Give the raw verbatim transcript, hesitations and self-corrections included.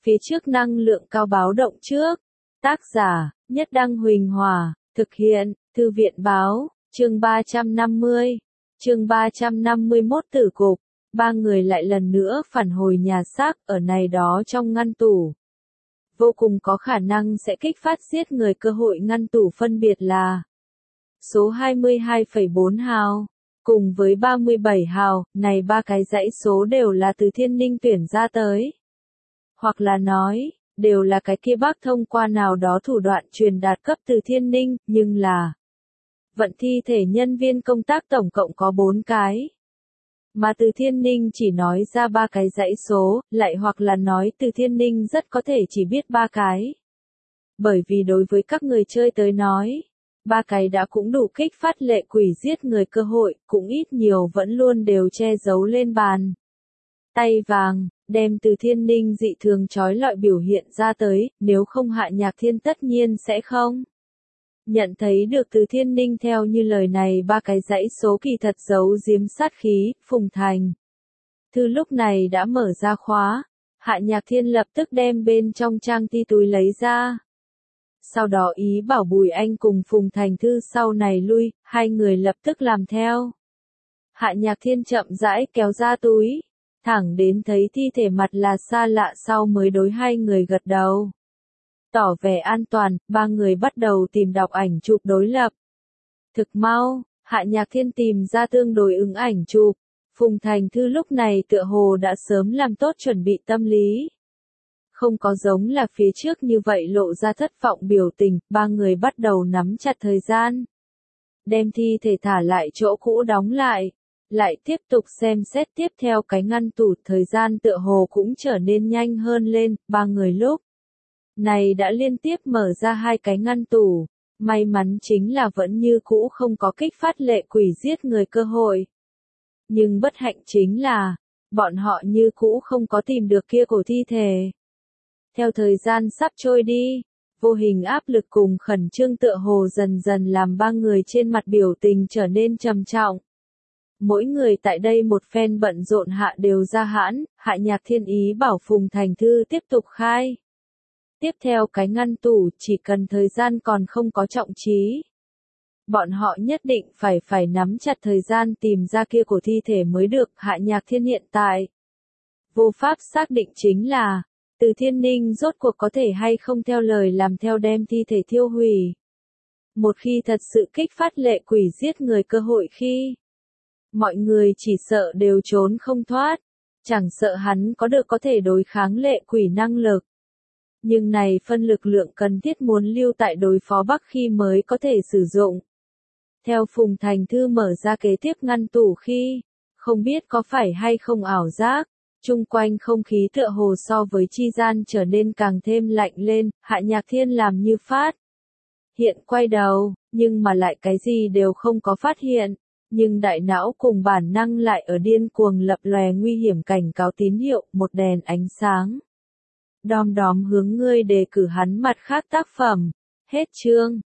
phía trước năng lượng cao báo động trước. Tác giả, Nhất Đăng Huỳnh Hòa, thực hiện, Thư viện Báo, chương ba trăm năm mươi, chương ba trăm năm mươi mốt tử cục, ba người lại lần nữa phản hồi nhà xác ở này đó trong ngăn tủ. Vô cùng có khả năng sẽ kích phát giết người cơ hội ngăn tủ phân biệt là số hai mươi hai phẩy bốn hào, cùng với ba mươi bảy hào, này ba cái dãy số đều là từ Thiên Ninh tuyển ra tới. Hoặc là nói, đều là cái kia bác thông qua nào đó thủ đoạn truyền đạt cấp từ Thiên Ninh, nhưng là vận thi thể nhân viên công tác tổng cộng có bốn cái. Mà từ Thiên Ninh chỉ nói ra ba cái dãy số, lại hoặc là nói từ Thiên Ninh rất có thể chỉ biết ba cái. Bởi vì đối với các người chơi tới nói, ba cái đã cũng đủ kích phát lệ quỷ giết người cơ hội, cũng ít nhiều vẫn luôn đều che giấu lên bàn. Tay vàng, đem từ Thiên Ninh dị thường trói lọi biểu hiện ra tới, nếu không Hạ Nhạc Thiên tất nhiên sẽ không. Nhận thấy được từ Thiên Ninh theo như lời này ba cái dãy số kỳ thật giấu giếm sát khí, Phùng Thành Thư lúc này đã mở ra khóa, Hạ Nhạc Thiên lập tức đem bên trong trang ti túi lấy ra. Sau đó ý bảo Bùi Anh cùng Phùng Thành Thư sau này lui, hai người lập tức làm theo. Hạ Nhạc Thiên chậm rãi kéo ra túi, thẳng đến thấy thi thể mặt là xa lạ sau mới đối hai người gật đầu. Tỏ vẻ an toàn, ba người bắt đầu tìm đọc ảnh chụp đối lập. Thực mau, Hạ Nhạc Thiên tìm ra tương đối ứng ảnh chụp. Phùng Thành Thư lúc này tựa hồ đã sớm làm tốt chuẩn bị tâm lý. Không có giống là phía trước như vậy lộ ra thất vọng biểu tình, ba người bắt đầu nắm chặt thời gian. Đem thi thể thả lại chỗ cũ đóng lại. Lại tiếp tục xem xét tiếp theo cái ngăn tủ, thời gian tựa hồ cũng trở nên nhanh hơn lên, ba người lúc này đã liên tiếp mở ra hai cái ngăn tủ, may mắn chính là vẫn như cũ không có kích phát lệ quỷ giết người cơ hội. Nhưng bất hạnh chính là, bọn họ như cũ không có tìm được kia cổ thi thể. Theo thời gian sắp trôi đi, vô hình áp lực cùng khẩn trương tựa hồ dần dần làm ba người trên mặt biểu tình trở nên trầm trọng. Mỗi người tại đây một phen bận rộn hạ đều ra hãn, Hạ Nhạc Thiên ý bảo Phùng Thành Thư tiếp tục khai. Tiếp theo cái ngăn tủ chỉ cần thời gian còn không có trọng trí. Bọn họ nhất định phải phải nắm chặt thời gian tìm ra kia của thi thể mới được. Hạ Nhạc Thiên hiện tại vô pháp xác định chính là, từ Thiên Ninh rốt cuộc có thể hay không theo lời làm theo đem thi thể thiêu hủy. Một khi thật sự kích phát lệ quỷ giết người cơ hội khi, mọi người chỉ sợ đều trốn không thoát, chẳng sợ hắn có được có thể đối kháng lệ quỷ năng lực. Nhưng này phân lực lượng cần thiết muốn lưu tại đối phó Bắc khi mới có thể sử dụng. Theo Phùng Thành Thư mở ra kế tiếp ngăn tủ khi, không biết có phải hay không ảo giác, chung quanh không khí tựa hồ so với chi gian trở nên càng thêm lạnh lên, Hạ Nhạc Thiên làm như phát hiện quay đầu, nhưng mà lại cái gì đều không có phát hiện. Nhưng đại não cùng bản năng lại ở điên cuồng lập lòe nguy hiểm cảnh cáo tín hiệu, một đèn ánh sáng đom đóm hướng ngươi đề cử hắn mặt khác tác phẩm. Hết chương.